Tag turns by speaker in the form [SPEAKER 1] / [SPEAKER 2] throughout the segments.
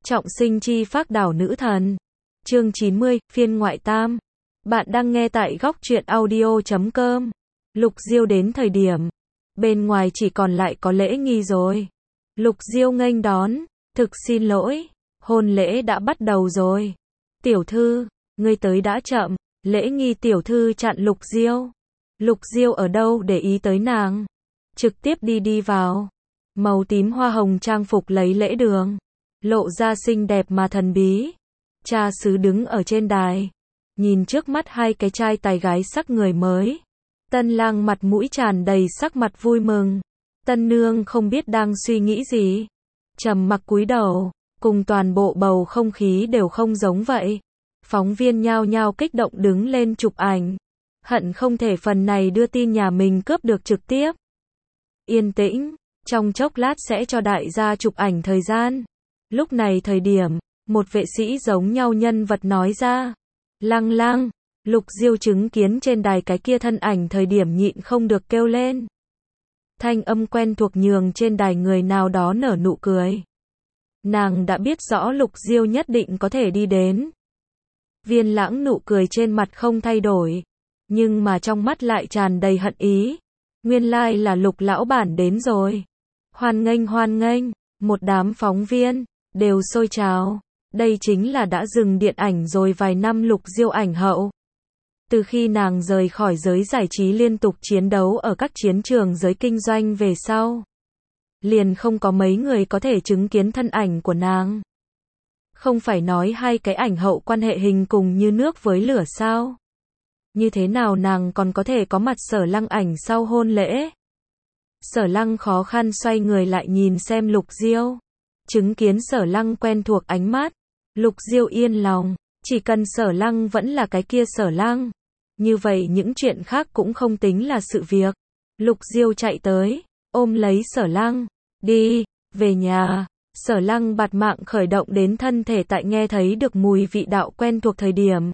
[SPEAKER 1] Trọng sinh chi phác đảo nữ thần. Chương 90, phiên ngoại tam. Bạn đang nghe tại góc truyện audio.com. Lục Diêu đến thời điểm, bên ngoài chỉ còn lại có Lễ Nghi rồi. Lục Diêu nghênh đón, thực xin lỗi, hôn lễ đã bắt đầu rồi. Tiểu thư, ngươi tới đã chậm. Lễ Nghi tiểu thư chặn Lục Diêu. Lục Diêu ở đâu để ý tới nàng. Trực tiếp đi vào. Màu tím hoa hồng trang phục lấy lễ đường, lộ ra xinh đẹp mà thần bí. Cha xứ đứng ở trên đài, nhìn trước mắt hai cái trai tài gái sắc người mới. Tân lang mặt mũi tràn đầy sắc mặt vui mừng. Tân nương không biết đang suy nghĩ gì, trầm mặc cúi đầu, cùng toàn bộ bầu không khí đều không giống vậy. Phóng viên nhao nhao kích động đứng lên chụp ảnh, hận không thể phần này đưa tin nhà mình cướp được trực tiếp. Yên tĩnh, trong chốc lát sẽ cho đại gia chụp ảnh thời gian. Lúc này thời điểm, một vệ sĩ giống nhau nhân vật nói ra. Lăng Lăng. Lục Diêu chứng kiến trên đài cái kia thân ảnh thời điểm nhịn không được kêu lên. Thanh âm quen thuộc nhường trên đài người nào đó nở nụ cười. Nàng đã biết rõ Lục Diêu nhất định có thể đi đến. Viên Lãng nụ cười trên mặt không thay đổi, nhưng mà trong mắt lại tràn đầy hận ý. Nguyên lai là Lục lão bản đến rồi. Hoan nghênh, một đám phóng viên đều xôi trào. Đây chính là đã dừng điện ảnh rồi vài năm Lục Diêu ảnh hậu. Từ khi nàng rời khỏi giới giải trí liên tục chiến đấu ở các chiến trường giới kinh doanh về sau, liền không có mấy người có thể chứng kiến thân ảnh của nàng. Không phải nói hai cái ảnh hậu quan hệ hình cùng như nước với lửa sao? Như thế nào nàng còn có thể có mặt Sở Lăng ảnh sau hôn lễ? Sở Lăng khó khăn xoay người lại nhìn xem Lục Diêu. Chứng kiến Sở Lăng quen thuộc ánh mắt, Lục Diêu yên lòng. Chỉ cần Sở Lăng vẫn là cái kia Sở Lăng, như vậy những chuyện khác cũng không tính là sự việc. Lục Diêu chạy tới, ôm lấy Sở Lăng. Đi, về nhà. Sở Lăng bạt mạng khởi động đến thân thể tại nghe thấy được mùi vị đạo quen thuộc thời điểm.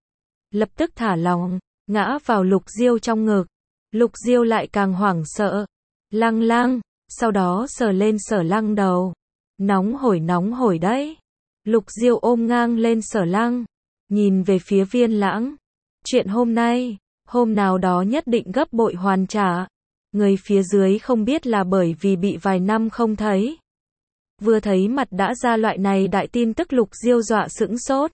[SPEAKER 1] Lập tức thả lỏng, ngã vào Lục Diêu trong ngực. Lục Diêu lại càng hoảng sợ. Lăng Lăng, sau đó sờ lên Sở Lăng đầu. Nóng hổi đấy. Lục Diêu ôm ngang lên Sở Lăng, nhìn về phía Viên Lãng. Chuyện hôm nay, hôm nào đó nhất định gấp bội hoàn trả. Người phía dưới không biết là bởi vì bị vài năm không thấy. Vừa thấy mặt đã ra loại này đại tin tức Lục Diêu dọa sững sốt.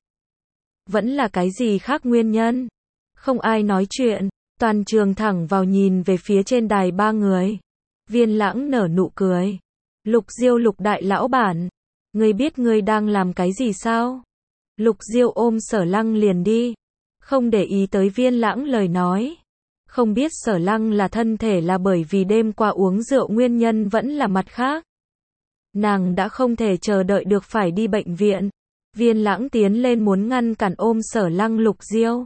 [SPEAKER 1] Vẫn là cái gì khác nguyên nhân? Không ai nói chuyện, toàn trường thẳng vào nhìn về phía trên đài ba người. Viên Lãng nở nụ cười. Lục Diêu Lục đại lão bản, ngươi biết ngươi đang làm cái gì sao? Lục Diêu ôm Sở Lăng liền đi, không để ý tới Viên Lãng lời nói. Không biết Sở Lăng là thân thể là bởi vì đêm qua uống rượu nguyên nhân vẫn là mặt khác. Nàng đã không thể chờ đợi được phải đi bệnh viện. Viên Lãng tiến lên muốn ngăn cản ôm Sở Lăng Lục Diêu.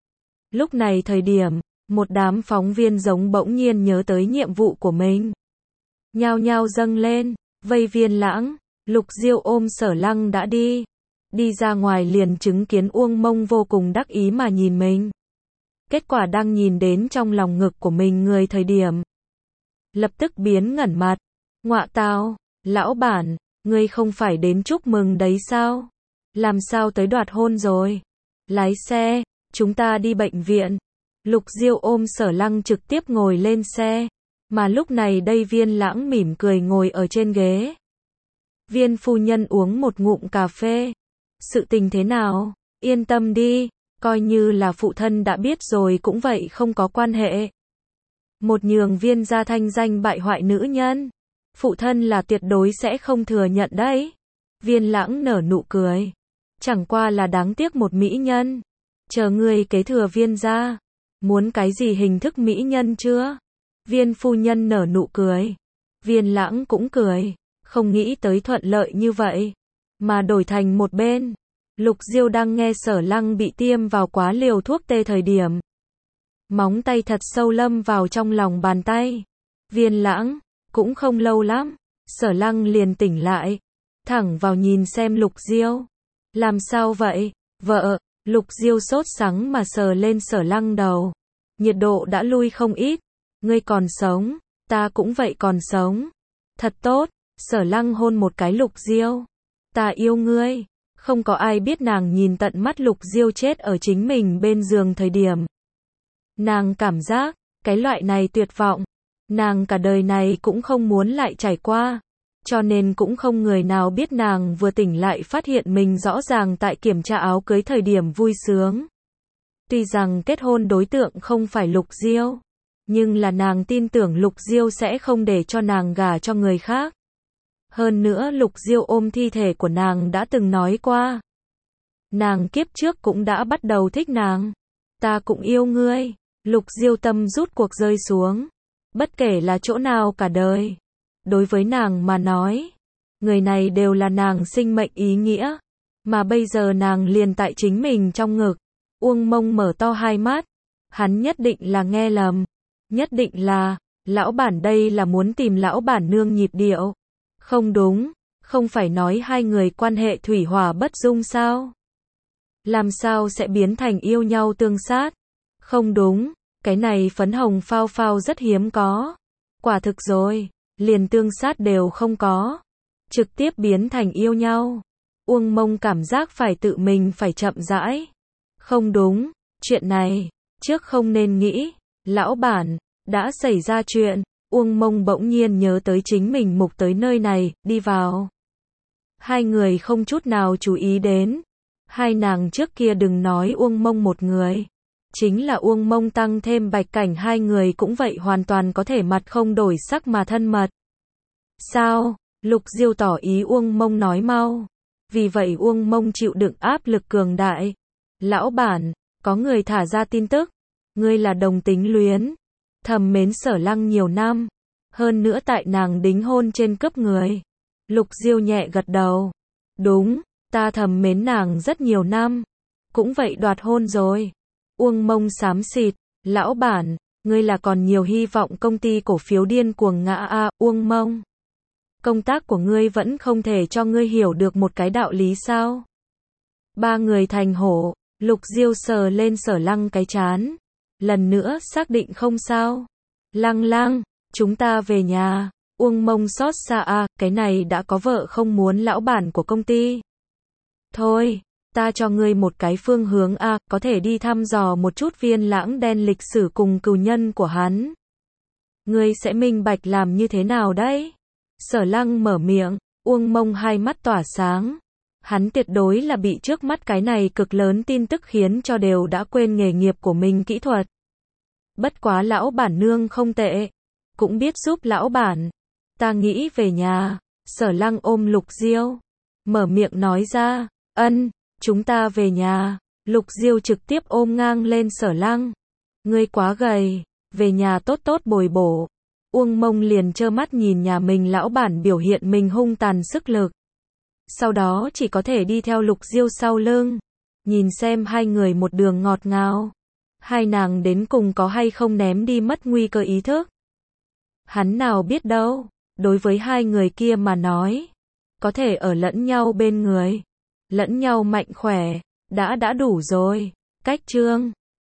[SPEAKER 1] Lúc này thời điểm, một đám phóng viên giống bỗng nhiên nhớ tới nhiệm vụ của mình. Nhao nhao dâng lên, vây Viên Lãng. Lục Diêu ôm Sở Lăng đã đi. Đi ra ngoài liền chứng kiến Uông Mông vô cùng đắc ý mà nhìn mình. Kết quả đang nhìn đến trong lòng ngực của mình người thời điểm, lập tức biến ngẩn mặt. Ngọa tào, lão bản, ngươi không phải đến chúc mừng đấy sao? Làm sao tới đoạt hôn rồi? Lái xe, chúng ta đi bệnh viện. Lục Diêu ôm Sở Lăng trực tiếp ngồi lên xe. Mà lúc này đây Viên Lãng mỉm cười ngồi ở trên ghế. Viên phu nhân uống một ngụm cà phê. Sự tình thế nào? Yên tâm đi, coi như là phụ thân đã biết rồi cũng vậy không có quan hệ. Một nhường Viên gia thanh danh bại hoại nữ nhân, phụ thân là tuyệt đối sẽ không thừa nhận đấy. Viên Lãng nở nụ cười. Chẳng qua là đáng tiếc một mỹ nhân. Chờ ngươi kế thừa Viên gia. Muốn cái gì hình thức mỹ nhân chưa? Viên phu nhân nở nụ cười. Viên Lãng cũng cười. Không nghĩ tới thuận lợi như vậy, mà đổi thành một bên. Lục Diêu đang nghe Sở Lăng bị tiêm vào quá liều thuốc tê thời điểm. Móng tay thật sâu lâm vào trong lòng bàn tay. Viên Lãng, cũng không lâu lắm, Sở Lăng liền tỉnh lại. Thẳng vào nhìn xem Lục Diêu. Làm sao vậy, vợ? Lục Diêu sốt sắng mà sờ lên Sở Lăng đầu. Nhiệt độ đã lui không ít. Ngươi còn sống, ta cũng vậy còn sống. Thật tốt. Sở Lăng hôn một cái Lục Diêu. Ta yêu ngươi. Không có ai biết nàng nhìn tận mắt Lục Diêu chết ở chính mình bên giường thời điểm. Nàng cảm giác, cái loại này tuyệt vọng, nàng cả đời này cũng không muốn lại trải qua. Cho nên cũng không người nào biết nàng vừa tỉnh lại phát hiện mình rõ ràng tại kiểm tra áo cưới thời điểm vui sướng. Tuy rằng kết hôn đối tượng không phải Lục Diêu, nhưng là nàng tin tưởng Lục Diêu sẽ không để cho nàng gả cho người khác. Hơn nữa Lục Diêu ôm thi thể của nàng đã từng nói qua. Nàng kiếp trước cũng đã bắt đầu thích nàng. Ta cũng yêu ngươi. Lục Diêu tâm rút cuộc rơi xuống. Bất kể là chỗ nào cả đời. Đối với nàng mà nói, người này đều là nàng sinh mệnh ý nghĩa. Mà bây giờ nàng liền tại chính mình trong ngực. Uông Mông mở to hai mắt. Hắn nhất định là nghe lầm. Nhất định là, lão bản đây là muốn tìm lão bản nương nhịp điệu. Không đúng, không phải nói hai người quan hệ thủy hỏa bất dung sao? Làm sao sẽ biến thành yêu nhau tương sát? Không đúng, cái này phấn hồng phao phao rất hiếm có. Quả thực rồi, liền tương sát đều không có. Trực tiếp biến thành yêu nhau. Uông Mông cảm giác phải tự mình phải chậm rãi. Không đúng, chuyện này, trước không nên nghĩ. Lão bản, đã xảy ra chuyện. Uông Mông bỗng nhiên nhớ tới chính mình mục tới nơi này, đi vào. Hai người không chút nào chú ý đến. Hai nàng trước kia đừng nói Uông Mông một người. Chính là Uông Mông tăng thêm Bạch Cảnh hai người cũng vậy hoàn toàn có thể mặt không đổi sắc mà thân mật. Sao? Lục Diêu tỏ ý Uông Mông nói mau. Vì vậy Uông Mông chịu đựng áp lực cường đại. Lão bản, có người thả ra tin tức. Ngươi là đồng tính luyến. Thầm mến Sở Lăng nhiều năm. Hơn nữa tại nàng đính hôn trên cướp người. Lục Diêu nhẹ gật đầu. Đúng, ta thầm mến nàng rất nhiều năm. Cũng vậy đoạt hôn rồi. Uông Mông xám xịt. Lão bản, ngươi là còn nhiều hy vọng công ty cổ phiếu điên cuồng ngã a. Uông Mông. Công tác của ngươi vẫn không thể cho ngươi hiểu được một cái đạo lý sao? Ba người thành hổ. Lục Diêu sờ lên Sở Lăng cái trán. Lần nữa xác định không sao. Lăng Lăng, chúng ta về nhà. Uông Mông xót xa a, cái này đã có vợ không muốn lão bản của công ty. Thôi, ta cho ngươi một cái phương hướng a, có thể đi thăm dò một chút Viên Lãng đen lịch sử cùng cừu nhân của hắn. Ngươi sẽ minh bạch làm như thế nào đấy? Sở Lăng mở miệng, Uông Mông hai mắt tỏa sáng. Hắn tuyệt đối là bị trước mắt cái này cực lớn tin tức khiến cho đều đã quên nghề nghiệp của mình kỹ thuật. Bất quá lão bản nương không tệ. Cũng biết giúp lão bản. Ta nghĩ về nhà. Sở Lăng ôm Lục Diêu. Mở miệng nói ra. Ân, chúng ta về nhà. Lục Diêu trực tiếp ôm ngang lên Sở Lăng. Ngươi quá gầy. Về nhà tốt tốt bồi bổ. Uông Mông liền trơ mắt nhìn nhà mình lão bản biểu hiện mình hung tàn sức lực. Sau đó chỉ có thể đi theo Lục Diêu sau lưng. Nhìn xem hai người một đường ngọt ngào. Hai nàng đến cùng có hay không ném đi mất nguy cơ ý thức. Hắn nào biết đâu. Đối với hai người kia mà nói. Có thể ở lẫn nhau bên người. Lẫn nhau mạnh khỏe. Đã đủ rồi. Cách chương